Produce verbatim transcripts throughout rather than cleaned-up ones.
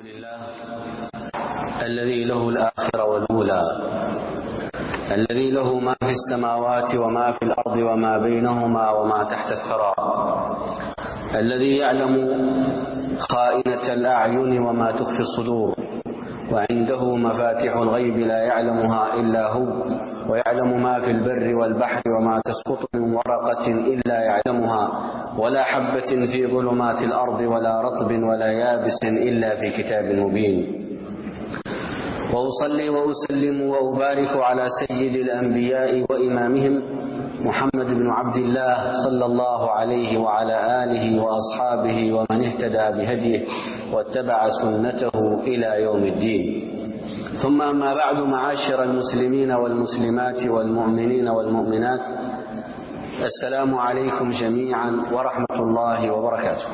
لله الذي له الآخرة والأولى، الذي له ما في السماوات وما في الأرض وما بينهما وما تحت الثرى، الذي يعلم خائنة الأعين وما تخفي الصدور، وعنده مفاتيح الغيب لا يعلمها إلا هو، ويعلم ما في البر والبحر وما تسقط من ورقة إلا يعلمها، ولا حبة في ظلمات الأرض ولا رطب ولا يابس إلا في كتاب مبين. وأصلي وأسلم وأبارك على سيد الأنبياء وإمامهم محمد بن عبد الله صلى الله عليه وعلى آله وأصحابه ومن اهتدى بهديه واتبع سنته إلى يوم الدين. ثم أما بعد، معاشر المسلمين والمسلمات والمؤمنين والمؤمنات، السلام عليكم جميعا ورحمة الله وبركاته.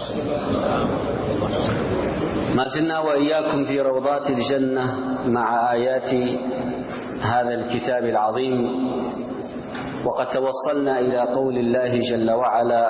ما زلنا وإياكم في روضات الجنة مع آيات هذا الكتاب العظيم، وقد توصلنا إلى قول الله جل وعلا: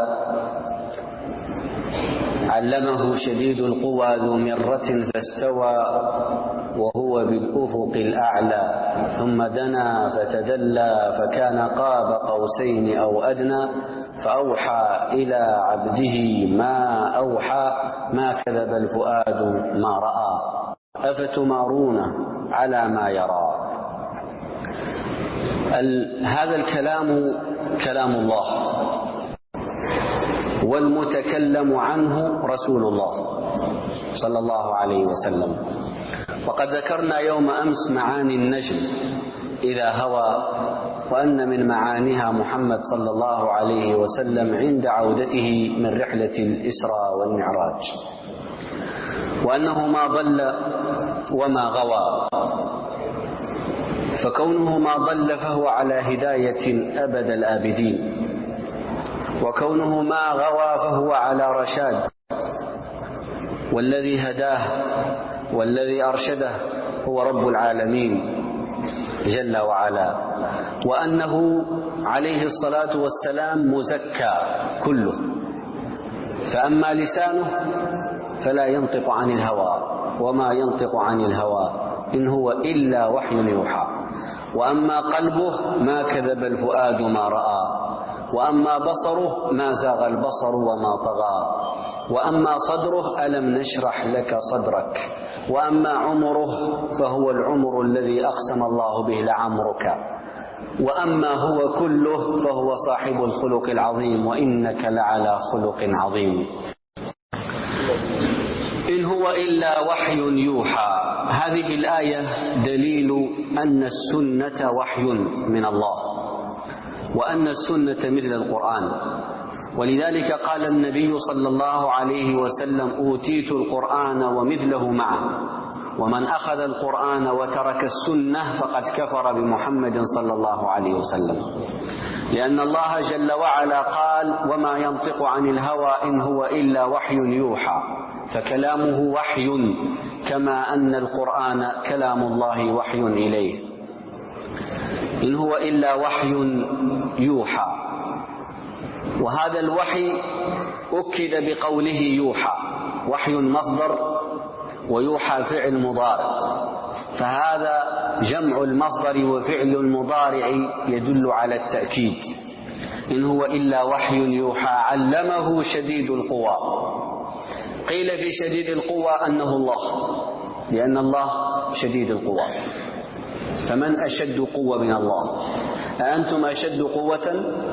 علمه شديد القوى ذو مرة فاستوى وهو بالأفق الأعلى ثم دنا فتدلى فكان قاب قوسين أو أدنى فأوحى إلى عبده ما أوحى ما كذب الفؤاد ما رأى أفتمارونه على ما يرى. هذا الكلام كلام الله، والمتكلم عنه رسول الله صلى الله عليه وسلم. وقد ذكرنا يوم أمس معاني النجم إذا هوى، وأن من معانيها محمد صلى الله عليه وسلم عند عودته من رحلة الإسراء والمعراج، وأنه ما ضل وما غوى، فكونه ما ضل فهو على هداية أبد الآبدين، وكونه ما غوى فهو على رشاد، والذي هداه والذي أرشده هو رب العالمين جل وعلا، وأنه عليه الصلاة والسلام مزكى كله. فأما لسانه فلا ينطق عن الهوى، وما ينطق عن الهوى إن هو إلا وحي يوحى. وأما قلبه ما كذب الفؤاد ما رأى، وأما بصره ما زاغ البصر وما طغى، وأما صدره ألم نشرح لك صدرك، وأما عمره فهو العمر الذي أقسم الله به لعمرك، وأما هو كله فهو صاحب الخلق العظيم، وإنك لعلى خلق عظيم. إن هو إلا وحي يوحى. هذه الآية دليل أن السنة وحي من الله، وأن السنة مثل القرآن. ولذلك قال النبي صلى الله عليه وسلم: أوتيت القرآن ومثله معه، ومن أخذ القرآن وترك السنة فقد كفر بمحمد صلى الله عليه وسلم، لأن الله جل وعلا قال: وما ينطق عن الهوى إن هو إلا وحي يوحى، فكلامه وحي، كما أن القرآن كلام الله وحي إليه. إن هو إلا وحي يوحى، وهذا الوحي أكد بقوله يوحى، وحي مصدر ويوحى فعل مضارع، فهذا جمع المصدر وفعل المضارع يدل على التأكيد. إن هو إلا وحي يوحى علمه شديد القوى. قيل في شديد القوى أنه الله، لأن الله شديد القوى. فمن أشد قوة من الله؟ أأنتم أشد قوة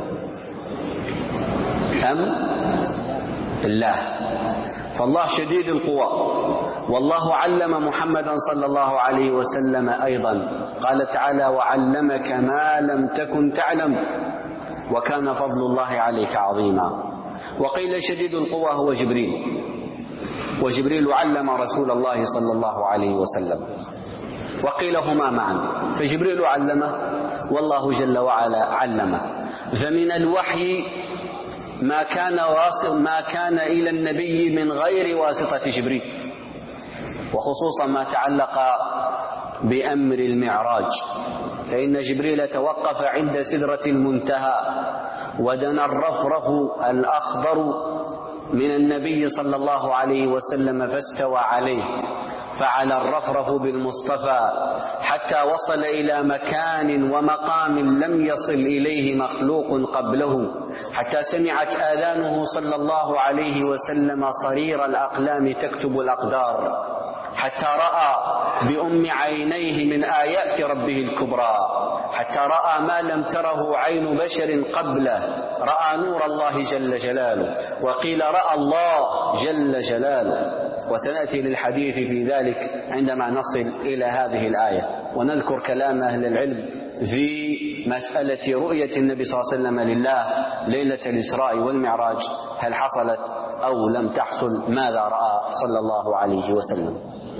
أم الله؟ فالله شديد القوى. والله علم محمدا صلى الله عليه وسلم أيضا، قال تعالى: وعلمك ما لم تكن تعلم وكان فضل الله عليك عظيما. وقيل شديد القوى هو جبريل، وجبريل علم رسول الله صلى الله عليه وسلم، وقيل هما معا، فجبريل علمه والله جل وعلا علمه. فمن الوحي ما كان واصل ما كان إلى النبي من غير واسطة جبريل، وخصوصا ما تعلق بأمر المعراج، فإن جبريل توقف عند سدرة المنتهى ودنا الرفرف الأخضر من النبي صلى الله عليه وسلم فاستوى عليه، فعل الرفرف بالمصطفى حتى وصل إلى مكان ومقام لم يصل إليه مخلوق قبله، حتى سمعت آذانه صلى الله عليه وسلم صرير الأقلام تكتب الأقدار، حتى رأى بأم عينيه من آيات ربه الكبرى، حتى رأى ما لم تره عين بشر قبله، رأى نور الله جل جلاله، وقيل رأى الله جل جلاله. وسنأتي للحديث في ذلك عندما نصل إلى هذه الآية، ونذكر كلام أهل العلم في مسألة رؤية النبي صلى الله عليه وسلم لله ليلة الإسراء والمعراج، هل حصلت أو لم تحصل، ماذا رأى صلى الله عليه وسلم.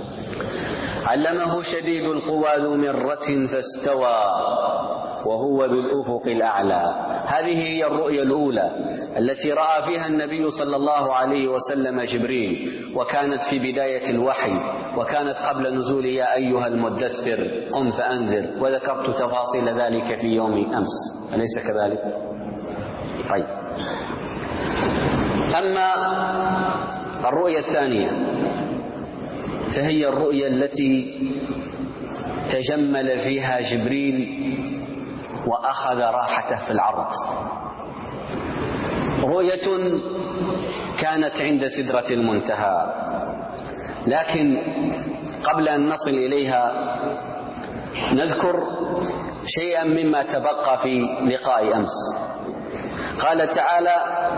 علمه شديد القوى ذو مرة فاستوى وهو بالأفق الأعلى. هذه هي الرؤيا الأولى التي رأى فيها النبي صلى الله عليه وسلم جبريل، وكانت في بداية الوحي، وكانت قبل نزول يا أيها المدثر قم فأنذر، وذكرت تفاصيل ذلك في يوم أمس، أليس كذلك؟ طيب، أما الرؤيا الثانية فهي الرؤيا التي تجمل فيها جبريل وأخذ راحته في العرض. رؤية كانت عند سدرة المنتهى، لكن قبل أن نصل إليها نذكر شيئا مما تبقى في لقاء أمس. قال تعالى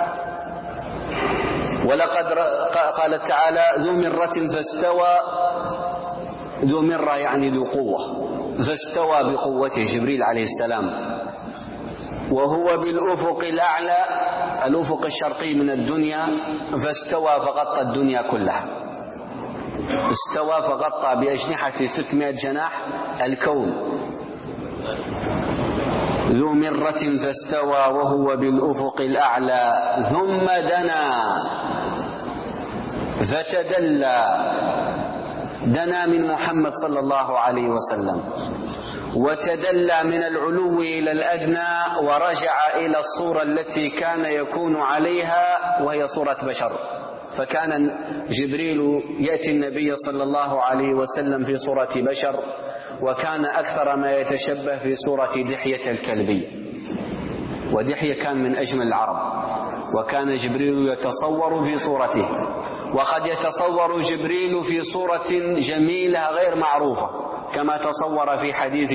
ولقد قال تعالى ذو مرة فاستوى، ذو مرة يعني ذو قوة، فاستوى بقوته جبريل عليه السلام، وهو بالأفق الأعلى، الأفق الشرقي من الدنيا، فاستوى فغطى الدنيا كلها، استوى فغطى بأجنحة ستمائة جناح الكون. ذو مرة فاستوى وهو بالأفق الأعلى ثم دنا فتدلى، دنا من محمد صلى الله عليه وسلم، وتدلى من العلو إلى الأدنى، ورجع إلى الصورة التي كان يكون عليها وهي صورة بشر. فكان جبريل يأتي النبي صلى الله عليه وسلم في صورة بشر، وكان أكثر ما يتشبه في صورة دحية الكلبي، ودحية كان من أجمل العرب، وكان جبريل يتصور في صورته، وقد يتصور جبريل في صورة جميلة غير معروفة، كما تصور في حديث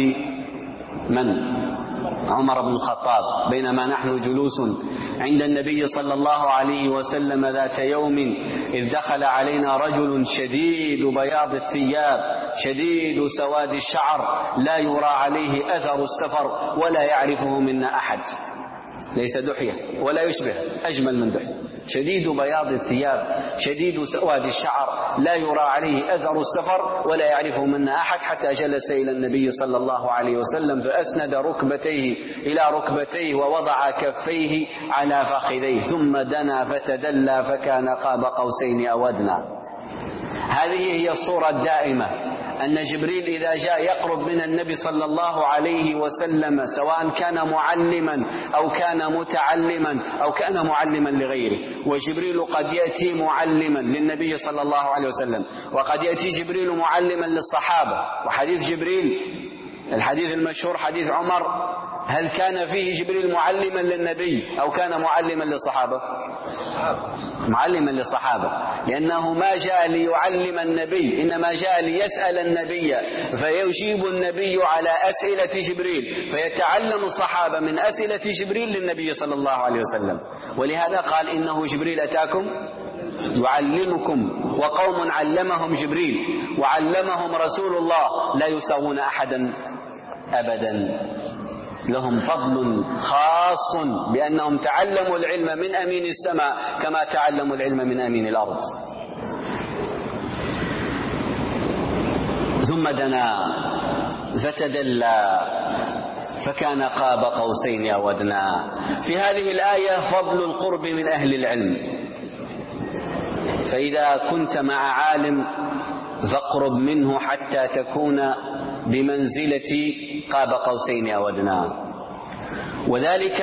من؟ عمر بن الخطاب، بينما نحن جلوس عند النبي صلى الله عليه وسلم ذات يوم إذ دخل علينا رجل شديد بياض الثياب شديد سواد الشعر لا يرى عليه أثر السفر ولا يعرفه منا أحد، ليس دحية ولا يشبه، أجمل من دحية، شديد بياض الثياب شديد سواد الشعر لا يرى عليه أثر السفر ولا يعرفه منا أحد، حتى جلس إلى النبي صلى الله عليه وسلم فأسند ركبتيه إلى ركبتيه ووضع كفيه على فخذيه، ثم دنا فتدلى فكان قاب قوسين أو أدنى. هذه هي الصورة الدائمة، أن جبريل إذا جاء يقرب من النبي صلى الله عليه وسلم، سواء كان معلما أو كان متعلما أو كان معلما لغيره، وجبريل قد يأتي معلما للنبي صلى الله عليه وسلم، وقد يأتي جبريل معلما للصحابة. وحديث جبريل الحديث المشهور حديث عمر، هل كان فيه جبريل معلما للنبي أو كان معلما للصحابة؟ معلما للصحابة، لأنه ما جاء ليعلم النبي، إنما جاء ليسأل النبي، فيجيب النبي على أسئلة جبريل، فيتعلم الصحابة من أسئلة جبريل للنبي صلى الله عليه وسلم. ولهذا قال إنه جبريل أتاكم يعلمكم، وقوم علمهم جبريل وعلمهم رسول الله لا يساوون أحدا أبدا، لهم فضل خاص بأنهم تعلموا العلم من أمين السماء كما تعلموا العلم من أمين الأرض. ثم دنا فتدلى فكان قاب قوسين أو أدنى. في هذه الآية فضل القرب من أهل العلم، فإذا كنت مع عالم فاقرب منه حتى تكون بمنزلة قاب قوسين أو أدنى، وذلك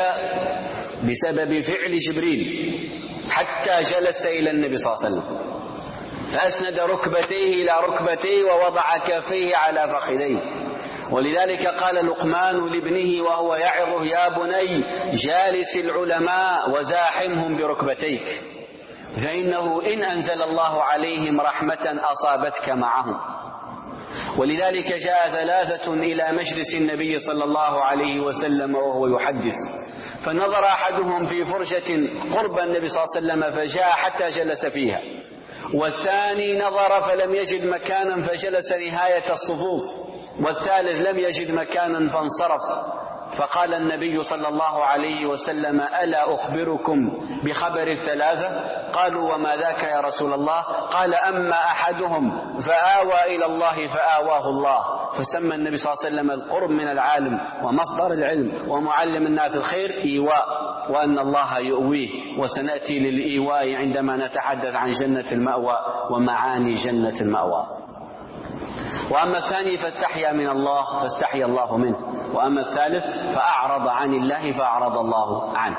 بسبب فعل جبريل حتى جلس إلى النبي صلى الله عليه وسلم. فأسند ركبتيه إلى ركبتيه ووضع كفيه على فخذيه. ولذلك قال لقمان لابنه وهو يعظه: يا بني جالس العلماء وزاحمهم بركبتيك، فإنه إن أنزل الله عليهم رحمة أصابتك معهم. ولذلك جاء ثلاثة إلى مجلس النبي صلى الله عليه وسلم وهو يحدث، فنظر أحدهم في فرشة قرب النبي صلى الله عليه وسلم فجاء حتى جلس فيها، والثاني نظر فلم يجد مكانا فجلس نهاية الصفوف، والثالث لم يجد مكانا فانصرف. فقال النبي صلى الله عليه وسلم: ألا أخبركم بخبر الثلاثة؟ قالوا: وما ذاك يا رسول الله؟ قال: أما أحدهم فآوى إلى الله فآواه الله. فسمى النبي صلى الله عليه وسلم القرب من العالم ومصدر العلم ومعلم الناس الخير إيواء، وأن الله يؤويه. وسنأتي للإيواء عندما نتحدث عن جنة المأوى ومعاني جنة المأوى. وأما الثاني فاستحيا من الله فاستحيا الله منه، وأما الثالث فأعرض عن الله فأعرض الله عنه.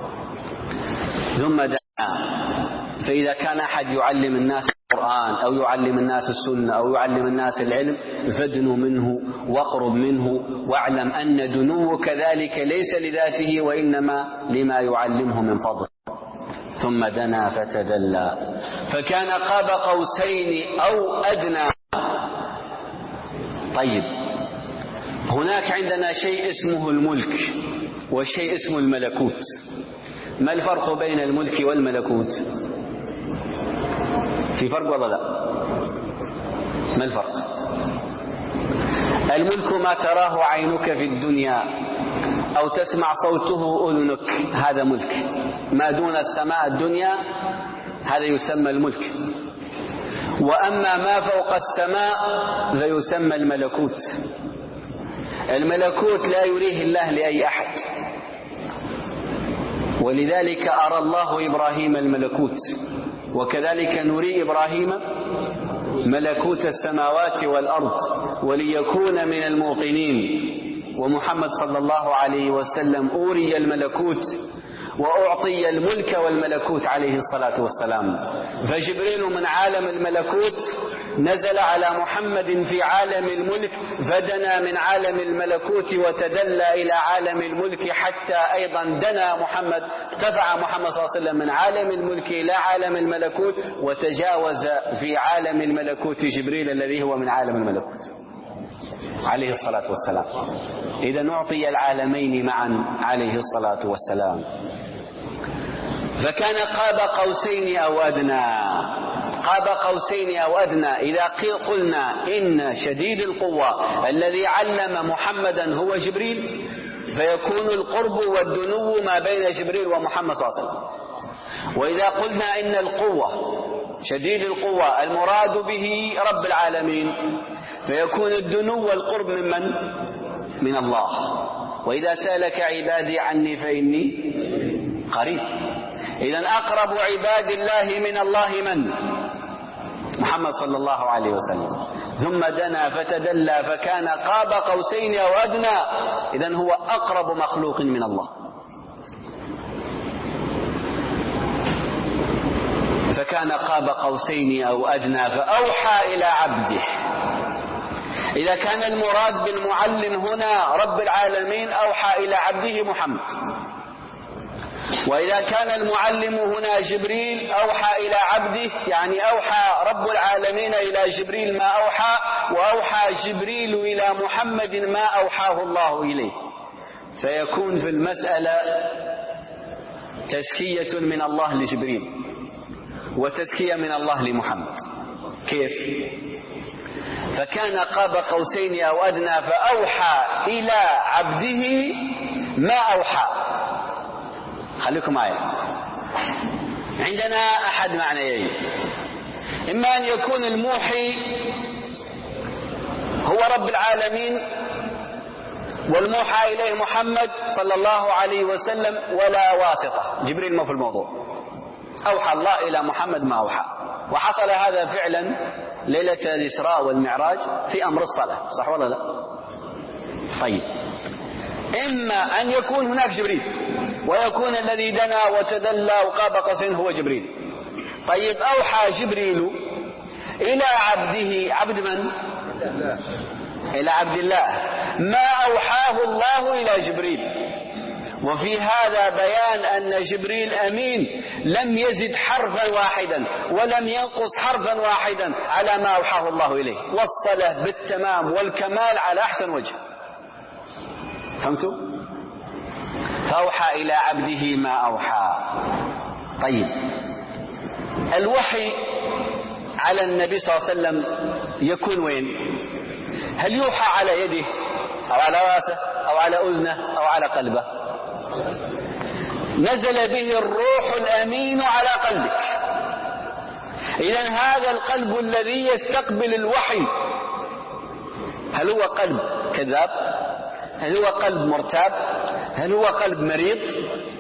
ثم دعا. فإذا كان أحد يعلم الناس القرآن أو يعلم الناس السنة أو يعلم الناس العلم فادنوا منه واقرب منه، واعلم أن دنوك ذلك ليس لذاته وإنما لما يعلمه من فضل. ثم دنا فتدلى فكان قاب قوسين أو أدنى. طيب، هناك عندنا شيء اسمه الملك وشيء اسمه الملكوت. ما الفرق بين الملك والملكوت؟ في فرق ولا لا؟ ما الفرق؟ الملك ما تراه عينك في الدنيا أو تسمع صوته أذنك، هذا ملك. ما دون السماء الدنيا هذا يسمى الملك. وأما ما فوق السماء فيسمى الملكوت. الملكوت لا يريه الله لأي أحد، ولذلك أرى الله إبراهيم الملكوت، وكذلك نري إبراهيم ملكوت السماوات والأرض وليكون من الموقنين. ومحمد صلى الله عليه وسلم أوري الملكوت وأعطي الملك والملكوت عليه الصلاة والسلام. فجبريل من عالم الملكوت نزل على محمد في عالم الملك، فدنا من عالم الملكوت وتدلى إلى عالم الملك، حتى أيضا دنا محمد، ارتفع محمد صلى الله عليه وسلم من عالم الملك إلى عالم الملكوت، وتجاوز في عالم الملكوت جبريل الذي هو من عالم الملكوت عليه الصلاة والسلام. إذا نعطي العالمين معا عليه الصلاة والسلام. فكان قاب قوسين أو أدنى. قاب قوسين أو أدنى. إذا قلنا إن شديد القوة الذي علم محمدا هو جبريل، فيكون القرب والدنو ما بين جبريل ومحمد صلى الله عليه وسلم. وإذا قلنا إن القوة شديد القوة المراد به رب العالمين، فيكون الدنو والقرب ممن؟ من الله. وإذا سألك عبادي عني فإني قريب. إذن أقرب عباد الله من الله من؟ محمد صلى الله عليه وسلم. ثم دنا فتدلى فكان قاب قوسين أو أدنى. إذن هو أقرب مخلوق من الله. فكان قاب قوسين أو أدنى فأوحى إلى عبده. إذا كان المراد بالمعلم هنا رب العالمين أوحى إلى عبده محمد، وإذا كان المعلم هنا جبريل أوحى إلى عبده، يعني أوحى رب العالمين إلى جبريل ما أوحى، وأوحى جبريل إلى محمد ما أوحاه الله إليه. فيكون في المسألة تزكية من الله لجبريل وتزكية من الله لمحمد. كيف؟ فكان قاب قوسين أو أدنى فأوحى إلى عبده ما أوحى. خليكم معي، عندنا أحد معنيين: إما أن يكون الموحي هو رب العالمين والموحى إليه محمد صلى الله عليه وسلم ولا واسطة، جبريل ما في الموضوع، أوحى الله إلى محمد ما أوحى. وحصل هذا فعلا ليلة الإسراء والمعراج في أمر الصلاة، صح ولا لا؟ طيب، إما أن يكون هناك جبريل ويكون الذي دنا وتدلى وقاب قوسين هو جبريل. طيب، أوحى جبريل إلى عبده، عبد من؟ إلى عبد الله، ما أوحاه الله إلى جبريل. وفي هذا بيان أن جبريل أمين، لم يزد حرفا واحدا ولم ينقص حرفا واحدا على ما أوحاه الله إليه، وصله بالتمام والكمال على أحسن وجه. فهمتوا؟ فأوحى إلى عبده ما أوحى. طيب، الوحي على النبي صلى الله عليه وسلم يكون وين؟ هل يوحى على يده أو على رأسه أو على أذنه أو على قلبه؟ نزل به الروح الأمين على قلبك. إذن هذا القلب الذي يستقبل الوحي هل هو قلب كذاب؟ هل هو قلب مرتاب؟ هل هو قلب مريض؟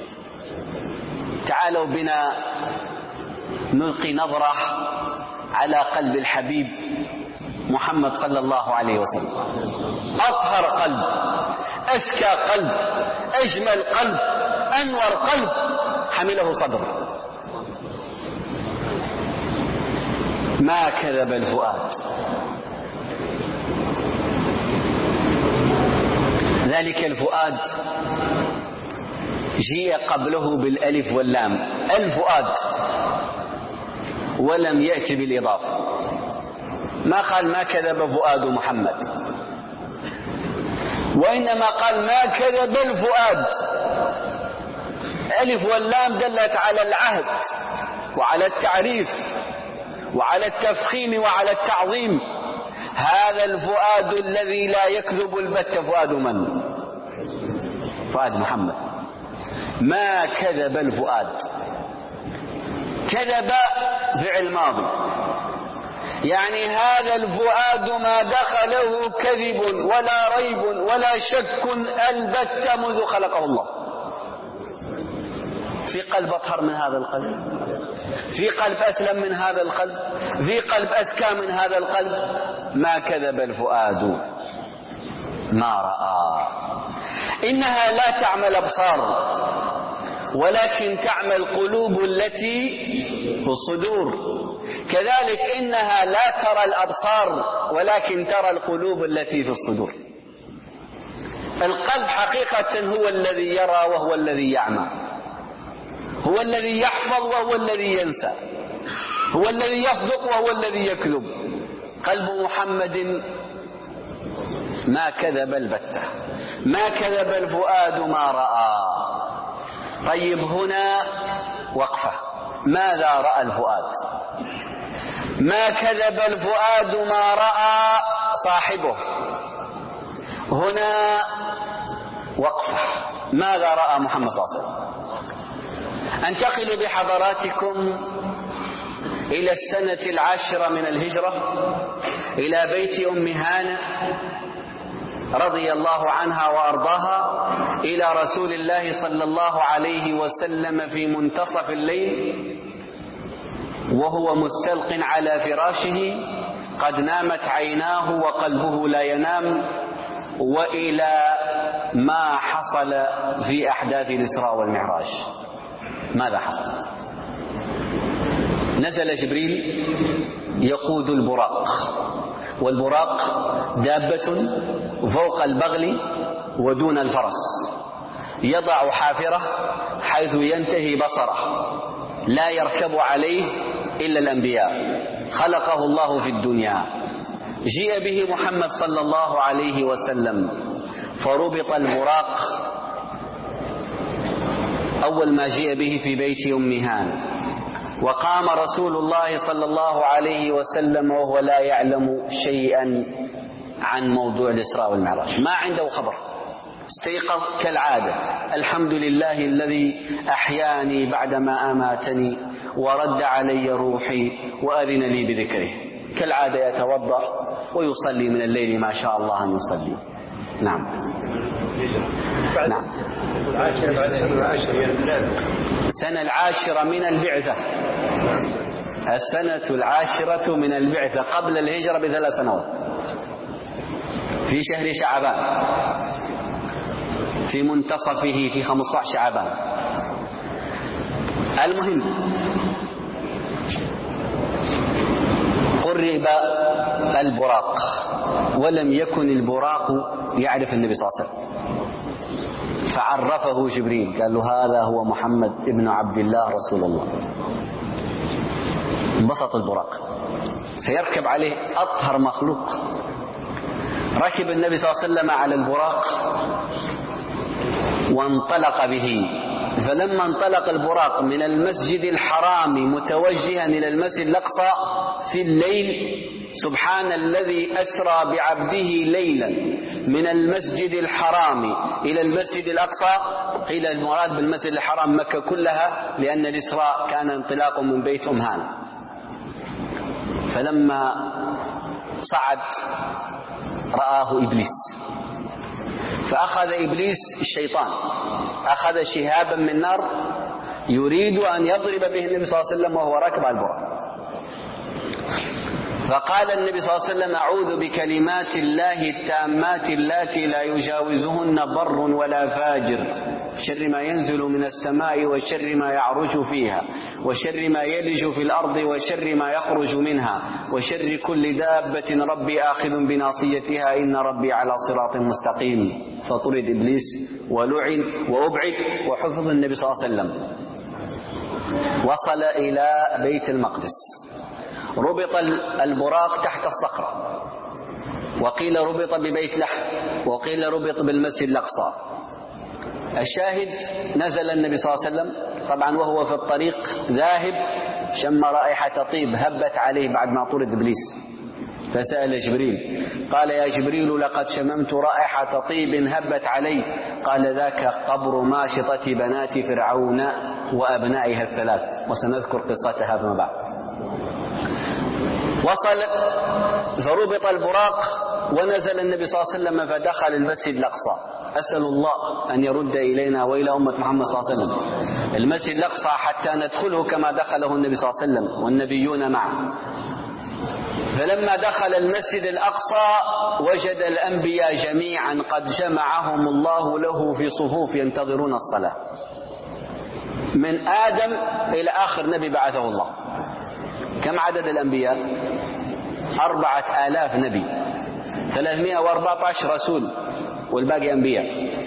تعالوا بنا نلقي نظرة على قلب الحبيب محمد صلى الله عليه وسلم. أطهر قلب، أزكى قلب، أجمل قلب، أنور قلب حمله صدر. ما كذب الفؤاد. ذلك الفؤاد جيء قبله بالألف واللام، الفؤاد، ولم يأتي بالإضافة. ما قال ما كذب فؤاد محمد، وإنما قال ما كذب الفؤاد. ألف واللام دلت على العهد وعلى التعريف وعلى التفخيم وعلى التعظيم. هذا الفؤاد الذي لا يكذب البتة فؤاد من؟ فؤاد محمد. ما كذب الفؤاد. كذب فعل ماضي، يعني هذا الفؤاد ما دخله كذب ولا ريب ولا شك البتة منذ خلقه الله. في قلب أطهر من هذا القلب، في قلب أسلم من هذا القلب، في قلب أزكى من هذا القلب. ما كذب الفؤاد ما رأى. إنها لا تعمى الأبصار ولكن تعمى القلوب التي في الصدور. كذلك إنها لا ترى الأبصار ولكن ترى القلوب التي في الصدور. القلب حقيقة هو الذي يرى وهو الذي يعمى، هو الذي يحفظ وهو الذي ينسى، هو الذي يصدق وهو الذي يكذب. قلب محمد ما كذب البتة، ما كذب الفؤاد ما رأى. طيب، هنا وقفة. ماذا رأى الفؤاد؟ ما كذب الفؤاد ما رأى صاحبه. هنا وقفة. ماذا رأى محمد صلى الله عليه وسلم؟ أنتقل بحضراتكم إلى السنة العاشرة من الهجرة، إلى بيت أم هانة رضي الله عنها وأرضاها، إلى رسول الله صلى الله عليه وسلم في منتصف الليل وهو مستلق على فراشه، قد نامت عيناه وقلبه لا ينام، وإلى ما حصل في أحداث الإسراء والمعراج. ماذا حصل؟ نزل جبريل يقود البراق، والبراق دابة فوق البغل ودون الفرس، يضع حافرة حيث ينتهي بصره، لا يركب عليه إلا الأنبياء، خلقه الله في الدنيا. جيء به محمد صلى الله عليه وسلم فربط البراق أول ما جيء به في بيت أم هانة، وقام رسول الله صلى الله عليه وسلم وهو لا يعلم شيئا عن موضوع الإسراء والمعراج، ما عنده خبر. استيقظ كالعادة: الحمد لله الذي أحياني بعدما أماتني ورد علي روحي وأذن لي بذكره. كالعادة يتوضأ ويصلي من الليل ما شاء الله أن يصلي. نعم نعم السنة العاشرة من البعثة، السنة العاشرة من البعثة قبل الهجرة بثلاث سنوات، في شهر شعبان، في منتصفه في خمسة عشر شعبان. المهم، قرب البراق ولم يكن البراق يعرف النبي صلى الله عليه وسلم، فعرفه جبريل قال له هذا هو محمد ابن عبد الله رسول الله. انبسط البراق، سيركب عليه أطهر مخلوق. ركب النبي صلى الله عليه وسلم على البراق وانطلق به. فلما انطلق البراق من المسجد الحرام متوجها إلى المسجد الأقصى في الليل، سبحان الذي أسرى بعبده ليلا من المسجد الحرام إلى المسجد الأقصى. قيل المراد بالمسجد الحرام مكة كلها، لأن الإسراء كان انطلاق من بيت أم هانة. فلما صعد رآه إبليس، فأخذ إبليس الشيطان أخذ شهابا من نار يريد أن يضرب به النبي صلى الله عليه وسلم وهو راكب على البراق. فقال النبي صلى الله عليه وسلم أعوذ بكلمات الله التامات اللاتي لا يجاوزهن بر ولا فاجر، شر ما ينزل من السماء وشر ما يعرج فيها وشر ما يلج في الأرض وشر ما يخرج منها وشر كل دابة ربي آخذ بناصيتها إن ربي على صراط مستقيم. فطرد إبليس ولعن وأبعد وحفظ النبي صلى الله عليه وسلم. وصل إلى بيت المقدس، ربط البراق تحت الصخرة، وقيل ربط ببيت لحم، وقيل ربط بالمسجد الأقصى. الشاهد نزل النبي صلى الله عليه وسلم طبعا وهو في الطريق ذاهب شم رائحة طيب هبت عليه بعد ما طرد إبليس، فسأل جبريل قال يا جبريل لقد شممت رائحة طيب هبت علي. قال ذاك قبر ماشطة بنات فرعون وأبنائها الثلاث، وسنذكر قصتها فيما بعد. وصل فربط البراق ونزل النبي صلى الله عليه وسلم فدخل المسجد الأقصى. أسأل الله أن يرد إلينا وإلى أمة محمد صلى الله عليه وسلم المسجد الأقصى حتى ندخله كما دخله النبي صلى الله عليه وسلم والنبيون معه. فلما دخل المسجد الأقصى وجد الأنبياء جميعا قد جمعهم الله له في صفوف ينتظرون الصلاة، من آدم إلى آخر نبي بعثه الله. كم عدد الأنبياء؟ أربعة آلاف نبي، ثلاثمائة وأربعة عشر رسول والباقي أنبياء.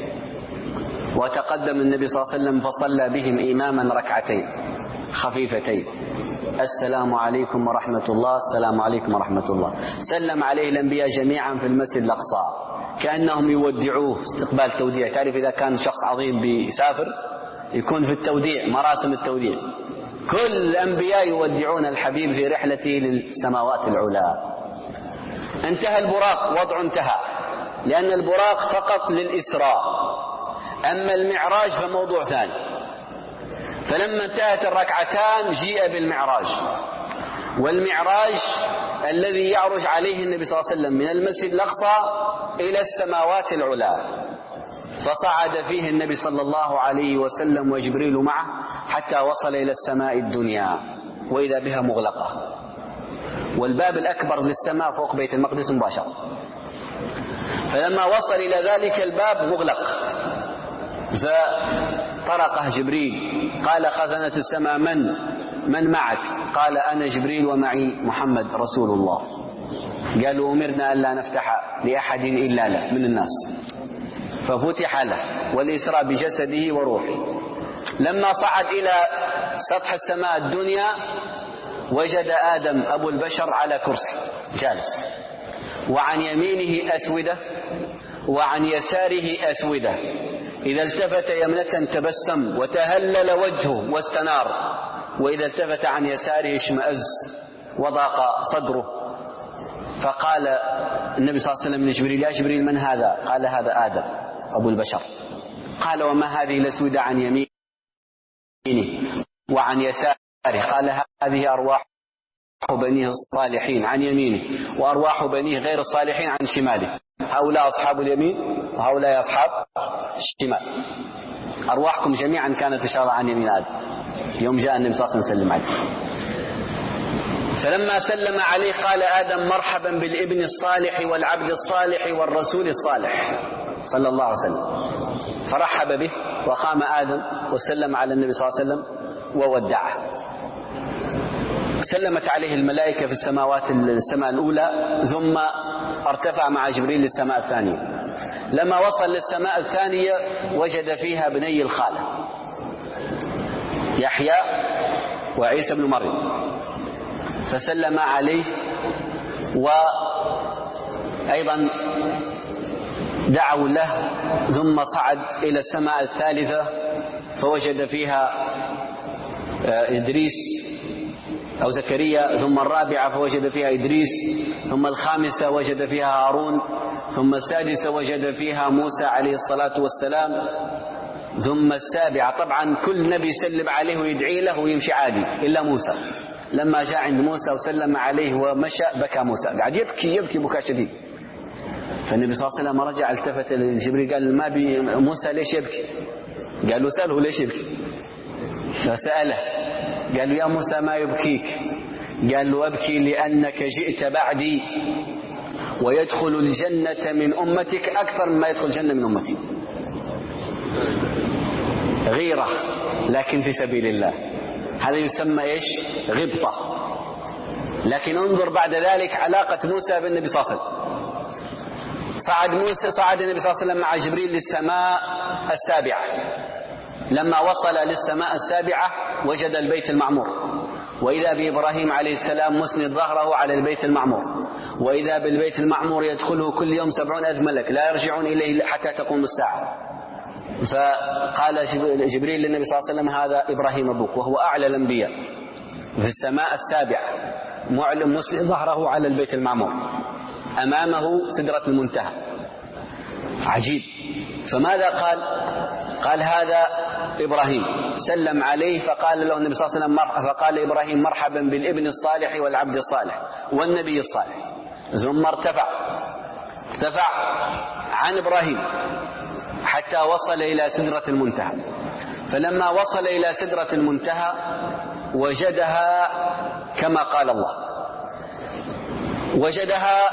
وتقدم النبي صلى الله عليه وسلم فصلى بهم إماما ركعتين خفيفتين، السلام عليكم ورحمة الله السلام عليكم ورحمة الله. سلم عليه الأنبياء جميعا في المسجد الأقصى كأنهم يودعوه استقبال توديع. تعرف إذا كان شخص عظيم بيسافر يكون في التوديع مراسم التوديع، كل الأنبياء يودعون الحبيب في رحلته للسماوات العلى. انتهى البراق، وضع انتهى، لأن البراق فقط للإسراء، أما المعراج فموضوع ثاني. فلما انتهت الركعتان جيء بالمعراج، والمعراج الذي يعرج عليه النبي صلى الله عليه وسلم من المسجد الأقصى إلى السماوات العلى. فصعد فيه النبي صلى الله عليه وسلم وجبريل معه حتى وصل إلى السماء الدنيا، وإذا بها مغلقة، والباب الأكبر للسماء فوق بيت المقدس مباشرة. فلما وصل إلى ذلك الباب مغلق، فطرقه جبريل قال خزنة السماء من من معك؟ قال أنا جبريل ومعي محمد رسول الله. قالوا أمرنا ألا نفتح لأحد إلا له من الناس، ففتح له والإسراء بجسده وروحه. لما صعد إلى سطح السماء الدنيا وجد آدم أبو البشر على كرسي جالس، وعن يمينه أسودة وعن يساره أسودة، إذا التفت يمنة تبسم وتهلل وجهه واستنار، وإذا التفت عن يساره اشمأز وضاق صدره. فقال النبي صلى الله عليه وسلم لجبريل يا جبريل من هذا؟ قال هذا آدم أبو البشر. قال وما هذه الأسودة عن يمينه وعن يساره؟ قال هذه أرواح بنيه الصالحين عن يمينه، وأرواح بنيه غير الصالحين عن شماله، هؤلاء أصحاب اليمين وهؤلاء أصحاب الشمال. أرواحكم جميعا كانت تشار عن يمين آدم يوم جاء النبي صلى الله عليه وسلم عليه. فلما سلم عليه قال آدم مرحبا بالابن الصالح والعبد الصالح والرسول الصالح صلى الله عليه وسلم. فرحب به وقام آدم وسلم على النبي صلى الله عليه وسلم وودعه. فسلمت عليه الملائكة في السماوات السماء الأولى، ثم ارتفع مع جبريل للسماء الثانية. لما وصل للسماء الثانية وجد فيها ابني الخالة يحيى وعيسى بن مريم، فسلم عليه، وأيضا دعوا له. ثم صعد إلى السماء الثالثة فوجد فيها إدريس أو زكريا، ثم الرابعة فوجد فيها إدريس، ثم الخامسة وجد فيها هارون، ثم السادسة وجد فيها موسى عليه الصلاة والسلام، ثم السابعة. طبعا كل نبي يسلم عليه ويدعي له ويمشي عادي إلا موسى. لما جاء عند موسى وسلم عليه ومشى بكى موسى، قاعد يبكي يبكي بكاء شديد. فالنبي صلى الله عليه وسلم رجع التفت لجبريل قال ما بي موسى ليش يبكي؟ قال له سأله ليش يبكي؟ فسأله قال له يا موسى ما يبكيك؟ قال له أبكي لأنك جئت بعدي ويدخل الجنة من أمتك أكثر مما يدخل الجنة من أمتي. غيرة لكن في سبيل الله، هذا يسمى إيش؟ غبطة. لكن انظر بعد ذلك علاقة موسى بالنبي صلى الله عليه وسلم. صعد موسى صعد النبي صلى الله عليه وسلم مع جبريل للسماء السابعة. لما وصل للسماء السابعة وجد البيت المعمور، وإذا بإبراهيم عليه السلام مسند ظهره على البيت المعمور، وإذا بالبيت المعمور يدخله كل يوم سبعون ألف ملك لا يرجعون إليه حتى تقوم الساعة. فقال جبريل للنبي صلى الله عليه وسلم هذا إبراهيم أبوك، وهو أعلى الأنبياء في السماء السابعة، معلم مسند ظهره على البيت المعمور، أمامه سدرة المنتهى. عجيب. فماذا قال؟ قال هذا إبراهيم. سلم عليه فقال له النبي صلى الله عليه وسلم فقال إبراهيم مرحبا بالابن الصالح والعبد الصالح والنبي الصالح. ثم ارتفع ارتفع عن إبراهيم حتى وصل إلى سدرة المنتهى. فلما وصل إلى سدرة المنتهى وجدها كما قال الله، وجدها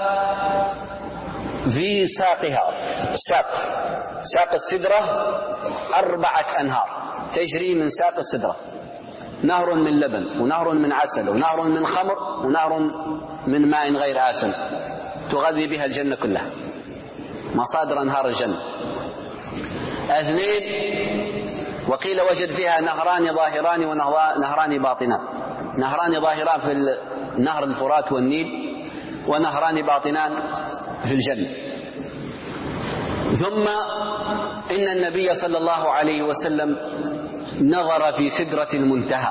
في ساقها، ساق ساق السدرة أربعة أنهار تجري من ساق السدرة، نهر من لبن ونهر من عسل ونهر من خمر ونهر من ماء غير آسن تغذي بها الجنة كلها، مصادر أنهار الجنة. اثنين، وقيل وجد فيها نهران ظاهران ونهران باطنان، نهران ظاهران في نهر الفرات والنيل، ونهران باطنان في الجنة. ثم إن النبي صلى الله عليه وسلم نظر في سدرة المنتهى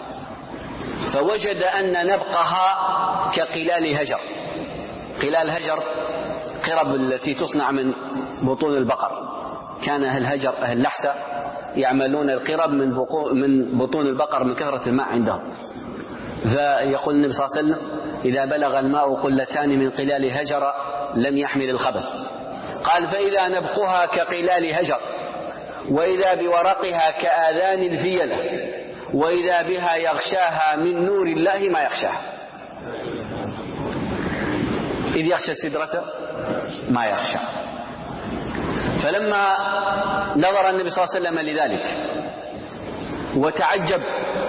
فوجد أن نبقها كقلال هجر. قلال هجر قرب التي تصنع من بطون البقر، كان أهل هجر أهل لحسة يعملون القرب من من بطون البقر من كثرة الماء عندهم. فيقول النبي صلى الله عليه وسلم إذا بلغ الماء قلتان من قلال هجر لم يحمل الخبث. قال فإذا نبقها كقلال هجر، وإذا بورقها كآذان الفيلة، وإذا بها يغشاها من نور الله ما يغشاها. إذ يغشى السدرة ما يغشى. فلما نظر النبي صلى الله عليه وسلم لذلك وتعجب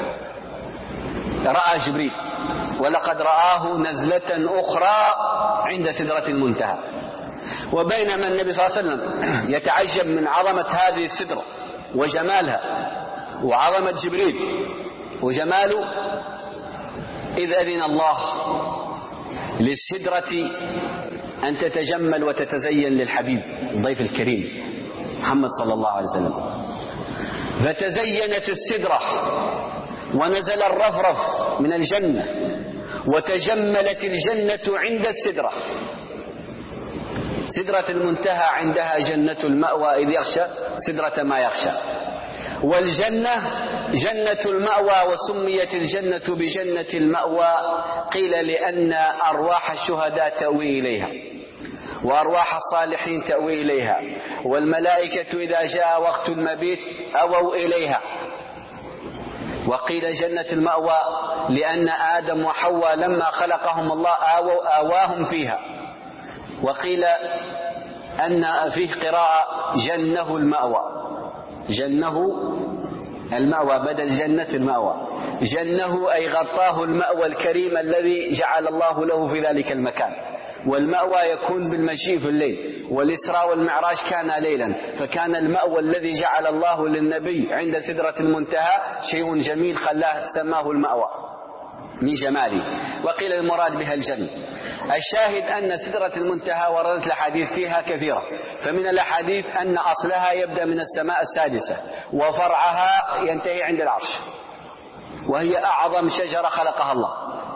رأى جبريل، ولقد رآه نزلة أخرى عند سدرة المنتهى. وبينما النبي صلى الله عليه وسلم يتعجب من عظمة هذه السدرة وجمالها وعظمة جبريل وجماله، إذ أذن الله للسدرة أن تتجمل وتتزين للحبيب الضيف الكريم محمد صلى الله عليه وسلم. فتزينت السدرة ونزل الرفرف من الجنة وتجملت الجنة عند السدرة. سدرة المنتهى عندها جنة المأوى إذ يغشى سدرة ما يغشى، والجنة جنة المأوى، وسميت الجنة بجنة المأوى قيل لأن أرواح الشهداء تأوي إليها وأرواح الصالحين تأوي إليها، والملائكة إذا جاء وقت المبيت أووا إليها. وقيل جنة المأوى لأن آدم وحواء لما خلقهم الله آووا آواهم فيها. وقيل أن فيه قراءة جنه المأوى، جنه المأوى بدل جنة المأوى. جنه أي غطاه المأوى الكريم الذي جعل الله له في ذلك المكان. والمأوى يكون بالمشي في الليل، والإسراء والمعراج كان ليلا، فكان المأوى الذي جعل الله للنبي عند سدرة المنتهى شيء جميل خلاه سماه المأوى من جماله. وقيل المراد بها الجنة. الشاهد أن سدرة المنتهى وردت الأحاديث فيها كثيرة، فمن الأحاديث أن أصلها يبدأ من السماء السادسة وفرعها ينتهي عند العرش، وهي أعظم شجرة خلقها الله.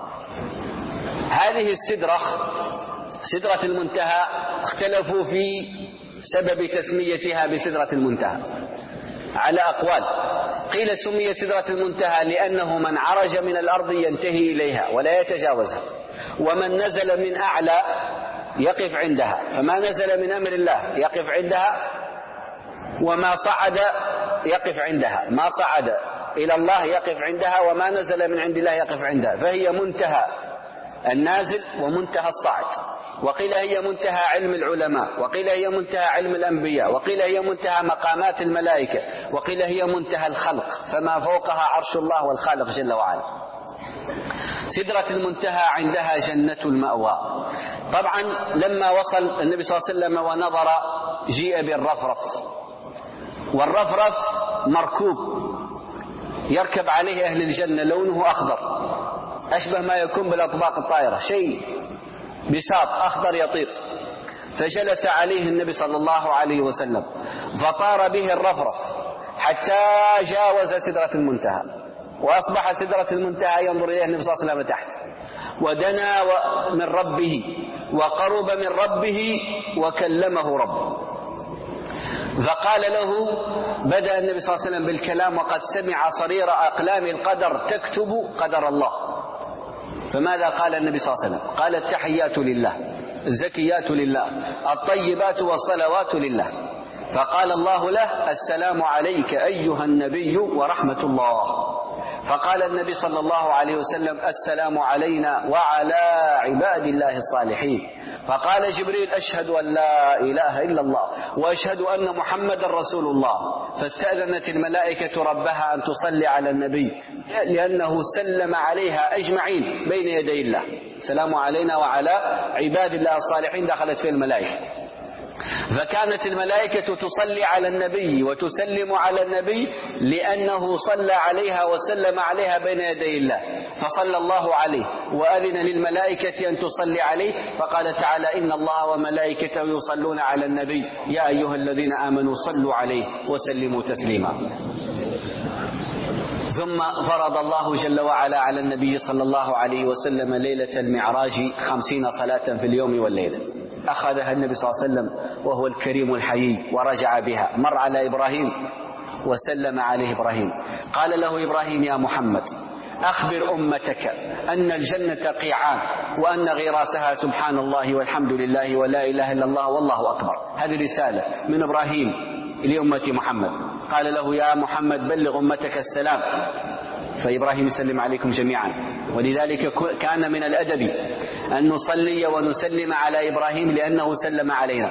هذه السدرة سدرة المنتهى اختلفوا في سبب تسميتها بسدرة المنتهى على أقوال. قيل سمي سدرة المنتهى لأنه من عرج من الأرض ينتهي إليها ولا يتجاوزها، ومن نزل من أعلى يقف عندها، فما نزل من أمر الله يقف عندها، وما صعد يقف عندها، ما صعد إلى الله يقف عندها، وما نزل من عند الله يقف عندها، فهي منتهى النازل ومنتهى الصاعد. وقيل هي منتهى علم العلماء، وقيل هي منتهى علم الأنبياء، وقيل هي منتهى مقامات الملائكة، وقيل هي منتهى الخلق، فما فوقها عرش الله والخالق جل وعلا. سدرة المنتهى عندها جنة المأوى. طبعا لما وصل النبي صلى الله عليه وسلم ونظر جيء بالرفرف، والرفرف مركوب يركب عليه أهل الجنة، لونه أخضر أشبه ما يكون بالأطباق الطائرة، شيء بساط أخضر يطير. فجلس عليه النبي صلى الله عليه وسلم فطار به الرفرف حتى جاوز سدرة المنتهى، وأصبح سدرة المنتهى ينظر إليه النبي صلى الله عليه وسلم تحت، ودنا من ربه وقرب من ربه وكلمه ربه. فقال له، بدأ النبي صلى الله عليه وسلم بالكلام وقد سمع صرير أقلام القدر تكتب قدر الله. فماذا قال النبي صلى الله عليه وسلم؟ قال: التحيات لله، الزكيات لله، الطيبات والصلوات لله. فقال الله له: السلام عليك أيها النبي ورحمة الله. فقال النبي صلى الله عليه وسلم: السلام علينا وعلى عباد الله الصالحين. فقال جبريل: أشهد أن لا إله إلا الله وأشهد أن محمد رسول الله. فاستأذنت الملائكة ربها أن تصلي على النبي لأنه سلم عليها أجمعين بين يدي الله. سلام علينا وعلى عباد الله الصالحين دخلت في الملائكة. فكانت الملائكة تصلي على النبي وتسلم على النبي لأنه صلى عليها وسلم عليها بين يدي الله، فصلى الله عليه وأذن للملائكة أن تصلي عليه. فقال تعالى: إن الله وملائكته يصلون على النبي يا أيها الذين آمنوا صلوا عليه وسلموا تسليما. ثم فرض الله جل وعلا على النبي صلى الله عليه وسلم ليلة المعراج خمسين صلاة في اليوم والليلة. أخذها النبي صلى الله عليه وسلم وهو الكريم الحيي ورجع بها، مر على إبراهيم وسلم عليه إبراهيم. قال له إبراهيم: يا محمد، أخبر أمتك أن الجنة قيعان، وأن غراسها سبحان الله والحمد لله ولا إله إلا الله والله أكبر. هذه رسالة من إبراهيم لأمة محمد. قال له: يا محمد بلغ أمتك السلام. فإبراهيم يسلم عليكم جميعا. ولذلك كان من الأدب أن نصلي ونسلم على إبراهيم لأنه سلم علينا،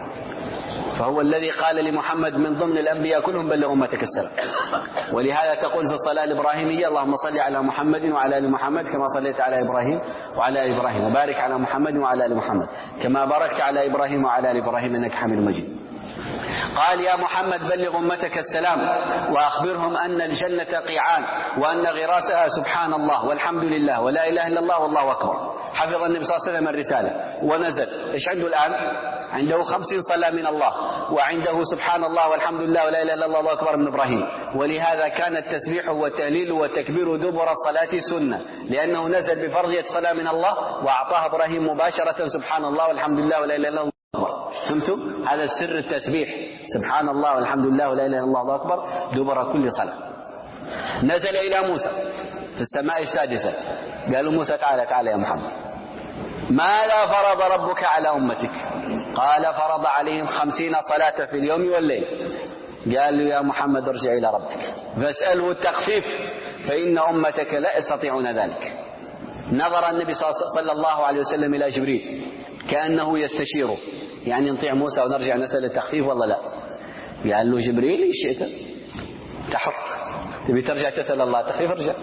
فهو الذي قال لمحمد من ضمن الأنبياء كلهم: بلغ أمتك السلام. ولهذا تقول في الصلاة الإبراهيمية: اللهم صل على محمد وعلى آل محمد كما صليت على إبراهيم وعلى آل إبراهيم، وبارك على محمد وعلى آل محمد كما باركت على إبراهيم وعلى آل إبراهيم إنك حميد مجيد. قال: يا محمد بلغ أمتك السلام وأخبرهم أن الجنة قيعان، وأن غراسها سبحان الله والحمد لله ولا إله إلا الله والله أكبر. حفظ النبي صلى الله عليه وسلم الرسالة ونزل. إيش عنده الآن؟ عنده خمسين صلاة من الله، وعنده سبحان الله والحمد لله ولا إله إلا الله والله أكبر من إبراهيم. ولهذا كان التسبيح والتهليل والتكبير دبر الصلاة سنة، لأنه نزل بفرضية صلاة من الله وأعطاها إبراهيم مباشرة سبحان الله والحمد لله ولا إله إلا الله. فهمتم؟ هذا سر التسبيح، سبحان الله والحمد لله ولا إله إلا الله والله أكبر دبر كل صلاة. نزل إلى موسى في السماء السادسة، قالوا: موسى تعالى تعالى يا محمد، ماذا فرض ربك على أمتك؟ قال: فرض عليهم خمسين صلاة في اليوم والليل. قال له: يا محمد ارجع إلى ربك فاسأله التخفيف فإن أمتك لا يستطيعون ذلك. نظر النبي صلى الله عليه وسلم إلى جبريل كأنه يستشيره، يعني نطيع موسى ونرجع نسأل التخفيف والله لا. قال له جبريل: إن شئت تحق. تبي ترجع تسأل الله تخفيف ارجع.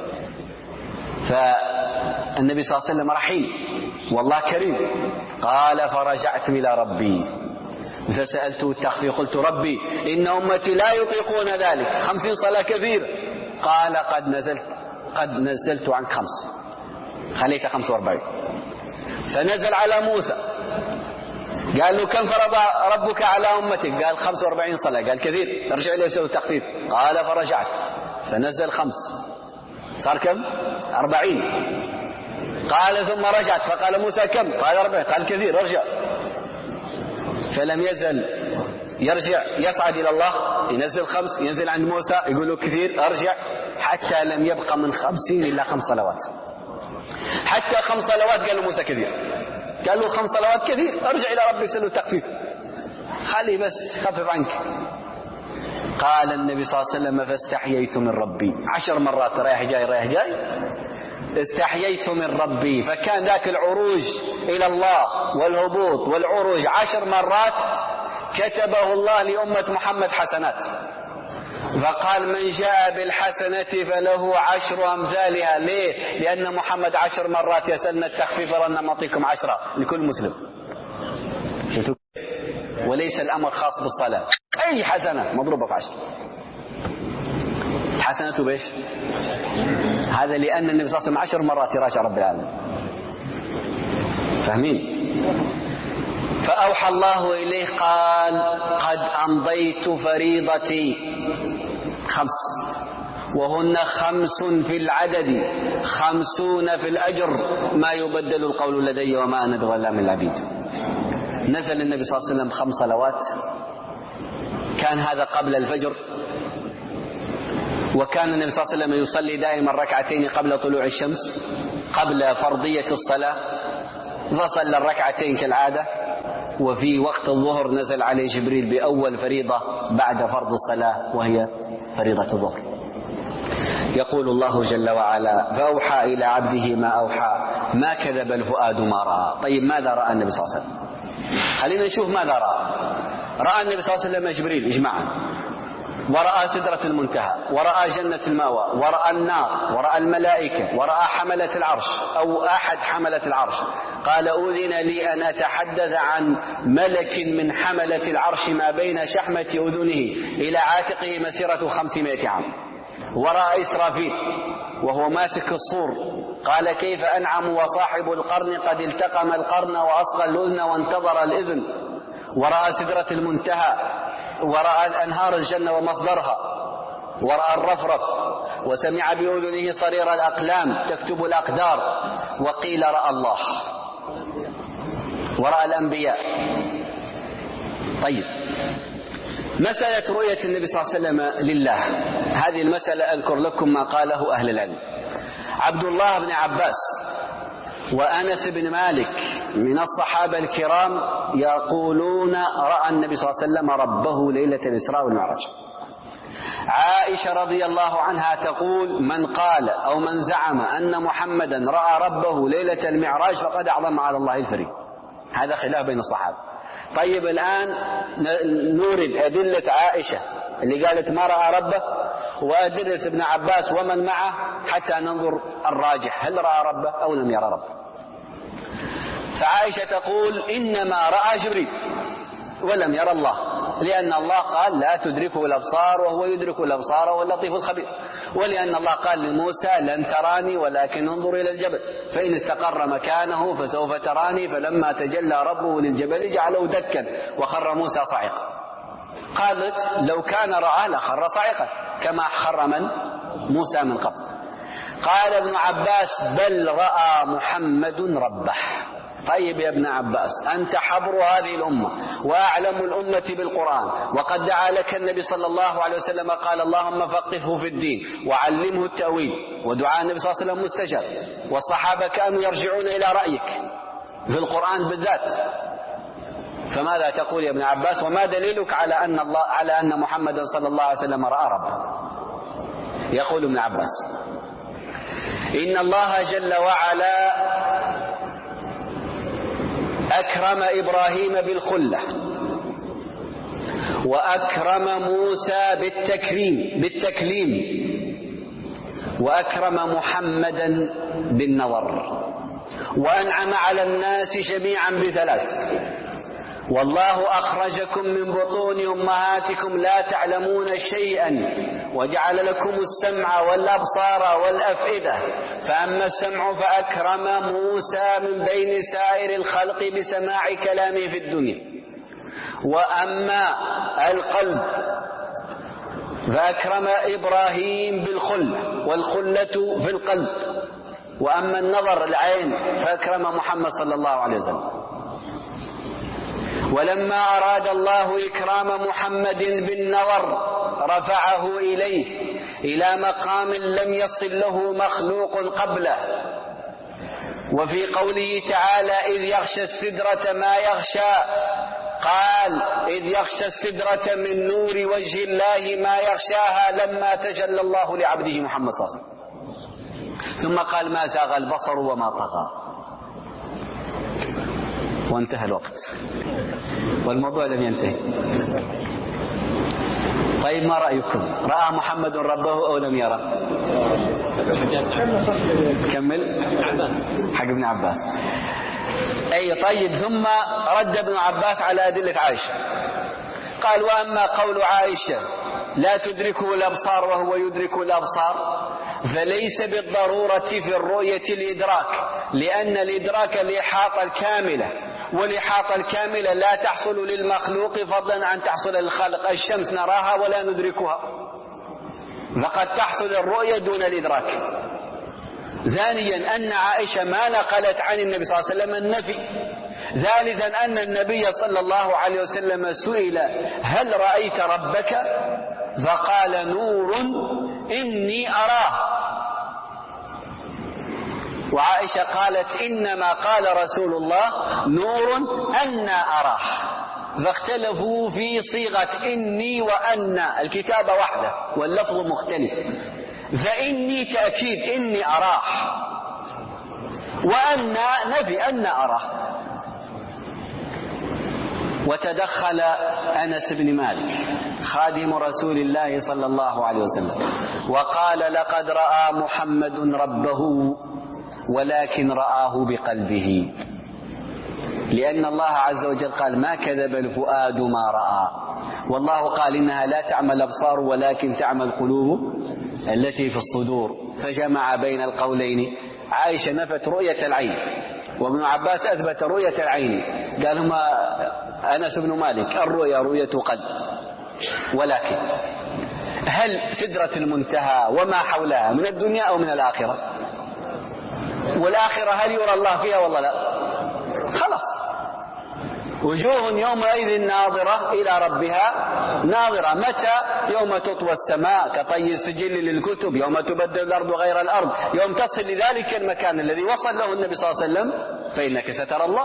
فالنبي صلى الله عليه وسلم رحيم والله كريم. قال فرجعت إلى ربي فسألته التخفيف قلت ربي إن أمتي لا يطيقون ذلك، خمسين صلاة كبيرة. قال قد نزلت قد نزلت عنك خمس، خليت خمس واربعين. فنزل على موسى قال له كم فرض ربك على أمتك؟ قال خمس واربعين صلاة. قال كثير، ارجع لي وسوي التخفيف. قال فرجعت فنزل خمس، صار كم؟ أربعين. قال ثم رجعت فقال موسى كم؟ قال أربعين. قال كثير، ارجع. فلم يزل يرجع يصعد إلى الله، ينزل خمس، ينزل عند موسى يقول له كثير، ارجع، حتى لم يبقى من خمسين إلا خمس صلوات. حتى خمس صلوات قال له موسى كثير، قال له خمس صلوات كثير، ارجع إلى ربك سأله التخفيف، خلي بس خفف عنك. قال النبي صلى الله عليه وسلم فاستحييت من ربي. عشر مرات رايح جاي رايح جاي، استحييت من ربي. فكان ذاك العروج إلى الله والهبوط والعروج عشر مرات كتبه الله لأمة محمد حسنات. فقال من جاء بالحسنة فله عشر أمثالها. ليه؟ لأن محمد عشر مرات يسألنا التخفيف رنا نعطيكم عشرة لكل مسلم. شفتوا؟ وليس الأمر خاص بالصلاة، أي حسنة مضروبة في عشر. حسنته بإيش؟ هذا لأن النبي صلى الله عليه وسلم عشر مرات يراجع رب العالمين. فاهمين؟ فأوحى الله إليه قال قد أمضيت فريضتي خمس، وهن خمس في العدد خمسون في الأجر، ما يبدل القول لدي وما أنا بظلام العبيد. نزل النبي صلى الله عليه وسلم خمس صلوات، كان هذا قبل الفجر، وكان النبي صلى الله عليه وسلم يصلي دائما ركعتين قبل طلوع الشمس قبل فرضية الصلاة، فصلى الركعتين كالعادة. وفي وقت الظهر نزل عليه جبريل بأول فريضة بعد فرض الصلاة وهي فريضة الظهر. يقول الله جل وعلا فأوحى إلى عبده ما أوحى ما كذب الفؤاد ما رأى. طيب ماذا رأى النبي صلى الله عليه وسلم؟ خلينا نشوف ماذا رأى. رأى النبي صلى الله عليه وسلم جبريل إجماعا، ورأى سدرة المنتهى، ورأى جنة المأوى، ورأى النار، ورأى الملائكة، ورأى حملة العرش أو أحد حملة العرش. قال أذن لي أن أتحدث عن ملك من حملة العرش ما بين شحمة أذنه إلى عاتقه مسيرة خمسمائة عام. ورأى إسرافيل وهو ماسك الصور، قال كيف أنعم وصاحب القرن قد التقم القرن وأصغى الأذن وانتظر الإذن. ورأى سدرة المنتهى، ورأى الأنهار الجنة ومصدرها، ورأى الرفرف، وسمع بأذنه صرير الأقلام تكتب الأقدار، وقيل رأى الله. ورأى الأنبياء. طيب مسألة رؤية النبي صلى الله عليه وسلم لله، هذه المسألة أذكر لكم ما قاله أهل العلم. عبد الله بن عباس وأنس بن مالك من الصحابة الكرام يقولون رأى النبي صلى الله عليه وسلم ربه ليلة الإسراء والمعراج. عائشة رضي الله عنها تقول من قال أو من زعم أن محمدا رأى ربه ليلة المعراج فقد أعظم على الله الفريق. هذا خلاف بين الصحابة. طيب الآن نورد أدلة عائشة اللي قالت ما رأى ربه وأدلة ابن عباس ومن معه حتى ننظر الراجح، هل رأى ربه أو لم يرى ربه. فعائشة تقول إنما رأى جبريل ولم يرى الله، لأن الله قال لا تدركه الأبصار وهو يدرك الأبصار وهو اللطيف الخبير، ولأن الله قال لموسى لن تراني ولكن انظر إلى الجبل فإن استقر مكانه فسوف تراني، فلما تجلى ربه للجبل جعله دكا وخر موسى صاعقا. قالت لو كان رآه لخر صاعقا كما خر من موسى من قبل. قال ابن عباس بل رأى محمد ربه. طيب يا ابن عباس أنت حبر هذه الأمة وأعلم الأمة بالقرآن، وقد دعا لك النبي صلى الله عليه وسلم قال اللهم فقهه في الدين وعلمه التأويل، ودعاء النبي صلى الله عليه وسلم مستجاب، والصحابة كانوا يرجعون إلى رأيك في القرآن بالذات. فماذا تقول يا ابن عباس وما دليلك على أن الله على أن محمدا صلى الله عليه وسلم رأى ربه؟ يقول ابن عباس إن الله جل وعلا أكرم إبراهيم بالخلة وأكرم موسى بالتكريم بالتكليم وأكرم محمدا بالنظر، وأنعم على الناس جميعا بثلاث: والله أخرجكم من بطون أمهاتكم لا تعلمون شيئا وجعل لكم السمع والأبصار والأفئدة، فأما السمع فأكرم موسى من بين سائر الخلق بسماع كلامه في الدنيا، وأما القلب فأكرم إبراهيم بالخلة والخلة في القلب، وأما النظر العين فأكرم محمد صلى الله عليه وسلم. ولما أراد الله إكرام محمد بالنظر رفعه إليه إلى مقام لم يصل له مخلوق قبله. وفي قوله تعالى: إذ يغشى السدرة ما يغشى، قال: إذ يغشى السدرة من نور وجه الله ما يغشاها لما تجلى الله لعبده محمد صلى الله عليه وسلم. ثم قال: ما زاغ البصر وما طغى. وانتهى الوقت والموضوع لم ينتهي. طيب ما رأيكم؟ رأى محمد ربه أو لم يرى؟ كمل حق ابن عباس. أي طيب. ثم رد ابن عباس على أدلة عائشة، قال: وأما قول عائشة لا تدركه الأبصار وهو يدرك الأبصار فليس بالضرورة في الرؤية الإدراك، لأن الإدراك الإحاطة الكاملة، والإحاطة الكاملة لا تحصل للمخلوق فضلا عن تحصل للخالق. الشمس نراها ولا ندركها، فقد تحصل الرؤية دون الإدراك. ثانيا أن عائشة ما نقلت عن النبي صلى الله عليه وسلم النفي. ثالثا أن النبي صلى الله عليه وسلم سئل: هل رأيت ربك؟ فقال: نور إني أراه. وعائشة قالت: إنما قال رسول الله نور أنا أراه. فاختلفوا في صيغة إني وأن، الكتابة واحدة واللفظ مختلف. فإني تأكيد إني أراه، وأن نفي أن أراه. وتدخل أنس بن مالك خادم رسول الله صلى الله عليه وسلم وقال: لقد رأى محمد ربه ولكن رآه بقلبه، لأن الله عز وجل قال: ما كذب الفؤاد ما رأى. والله قال: إنها لا تعمى الأبصار ولكن تعمى القلوب التي في الصدور. فجمع بين القولين. عائشة نفت رؤية العين، وابن عباس أثبت رؤية العين. قال هما أنس بن مالك: الرؤيا رؤية قلب. ولكن هل سدرة المنتهى وما حولها من الدنيا أو من الآخرة؟ والآخرة هل يرى الله فيها والله لا؟ خلاص. وجوه يومئذ ناظرة إلى ربها ناظرة. متى؟ يوم تطوى السماء كطي السجل للكتب، يوم تبدل الأرض غير الأرض، يوم تصل لذلك المكان الذي وصل له النبي صلى الله عليه وسلم فإنك سترى الله.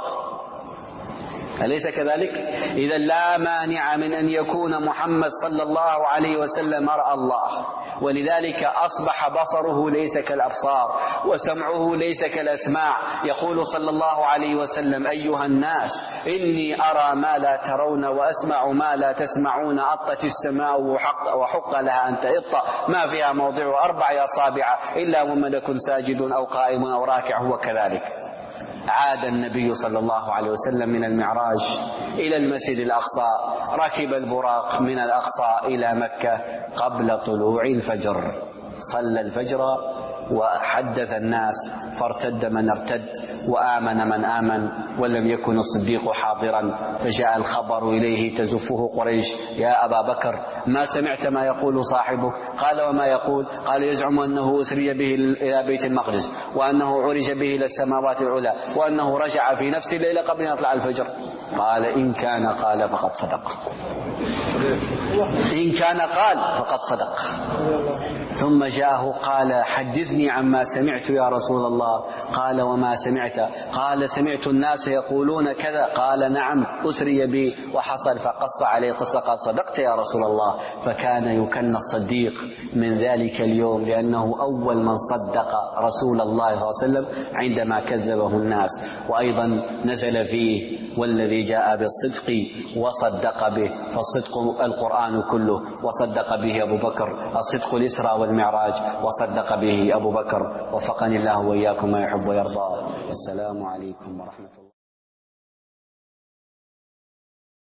أليس كذلك؟ إذا لا مانع من أن يكون محمد صلى الله عليه وسلم رأى الله، ولذلك أصبح بصره ليس كالأبصار وسمعه ليس كالأسماع. يقول صلى الله عليه وسلم: أيها الناس إني أرى ما لا ترون وأسمع ما لا تسمعون. أطت السماء وحق, وحق لها أن تئط، ما فيها موضع أربع أصابع إلا وملك ساجد أو قائم أو راكع. هو كذلك. عاد النبي صلى الله عليه وسلم من المعراج إلى المسجد الأقصى، ركب البراق من الأقصى إلى مكة قبل طلوع الفجر، صلى الفجر وحدث الناس، فارتد من ارتد وآمن من آمن، ولم يكن الصديق حاضرا. فجاء الخبر إليه تزفه قريش: يا أبا بكر ما سمعت ما يقول صاحبك؟ قال: وما يقول؟ قال: يزعم أنه أسري به إلى بيت المقدس، وأنه عرج به إلى السماوات العلى، وأنه رجع في نفس الليلة قبل أن يطلع الفجر. قال: إن كان قال فقد صدق، إن كان قال فقد صدق. ثم جاءه قال: حدثني عما سمعت يا رسول الله. قال: وما سمعت؟ قال: سمعت الناس يقولون كذا. قال: نعم أسري بي وحصل. فقص عليه قصة. قال: صدقت يا رسول الله. فكان يكن الصديق من ذلك اليوم، لأنه أول من صدق رسول الله صلى الله عليه وسلم عندما كذبه الناس. وأيضا نزل فيه: والذي جاء بالصدق وصدق به الصدق القرآن كله وصدق به أبو بكر، الصدق الإسراء والمعراج وصدق به أبو بكر. وفقني الله وإياكم ما يحب ويرضى. السلام عليكم ورحمة الله.